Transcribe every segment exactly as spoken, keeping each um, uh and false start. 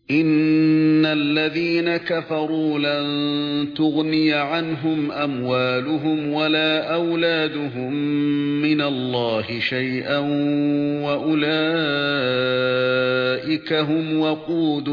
إِنَّ الَّذِينَ كَفَرُوا لَن تُغْنِيَ عَنْهُمْ أَمْوَالُهُمْ وَلَا أَوْلَادُهُم مِّنَ اللَّهِ شَيْئًا وَأُولَئِكَ هُمْ وَقُودُ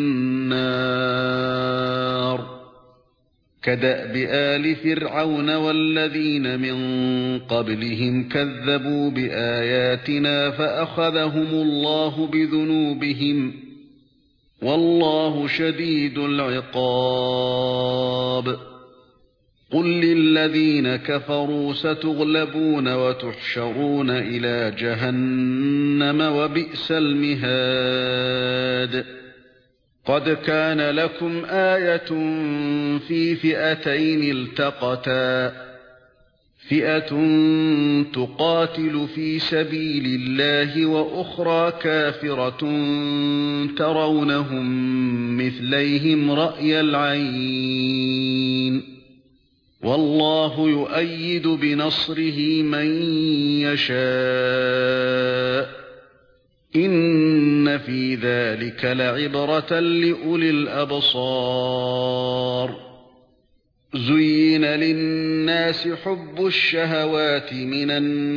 النَّارِ كَدَأْبِ آلِ فِرْعَوْنَ وَالَّذِينَ مِن قَبْلِهِمْ كَذَّبُوا بِآيَاتِنَا فَأَخَذَهُمُ اللَّهُ بِذُنُوبِهِمْ وَاللَّهُ شَدِيدُ الْعِقَابِ قُل لِّلَّذِينَ كَفَرُوا سَتُغْلَبُونَ وَتُحْشَرُونَ إِلَى جَهَنَّمَ وَبِئْسَ الْمِهَادُ قَدْ كَانَ لَكُمْ آيَةٌ فِي فِئَتَيْنِ الْتَقَتَا فِئَةٌ تُقَاتِلُ فِي سَبِيلِ اللَّهِ وَأُخْرَى كَافِرَةٌ تَرَوْنَهُم مِّثْلَيْهِمْ رَأْيَ الْعَيْنِ وَاللَّهُ يُؤَيِّدُ بِنَصْرِهِ مَن يَشَاءُ إِنَّ فِي ذَلِكَ لَعِبْرَةً لِأُولِي الْأَبْصَارِ زُيِّنَ لِلنَّاسِ حُبُّ الشَّهَوَاتِ مِنَ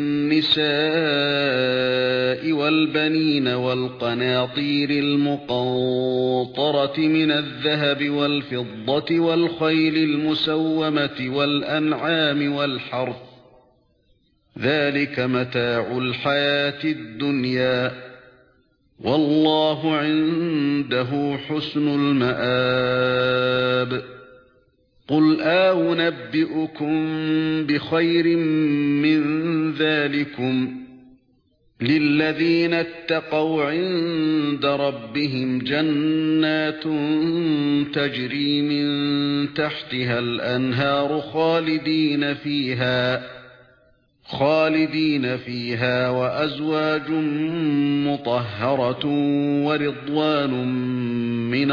النِّسَاءِ وَالْبَنِينَ وَالْقَنَاطِيرِ الْمُقَنطَرَةِ مِنَ الذَّهَبِ وَالْفِضَّةِ وَالْخَيْلِ الْمُسَوَّمَةِ وَالْأَنْعَامِ وَالْحَرْثِ ذَلِكَ مَتَاعُ الْحَيَاةِ الدُّنْيَا وَاللَّهُ عِندَهُ حُسْنُ الْمَآبِ قُلْ أَنُبِّئُكُم بِخَيْرٍ مِّن ذَلِكُمْ لِلَّذِينَ اتَّقَوْا عِندَ رَبِّهِمْ جَنَّاتٌ تَجْرِي مِن تَحْتِهَا الْأَنْهَارُ خَالِدِينَ فِيهَا خالدين فيها وأزواج مطهرة ورضوان من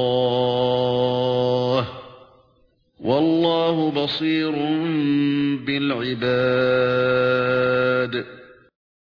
الله والله بصير بالعباد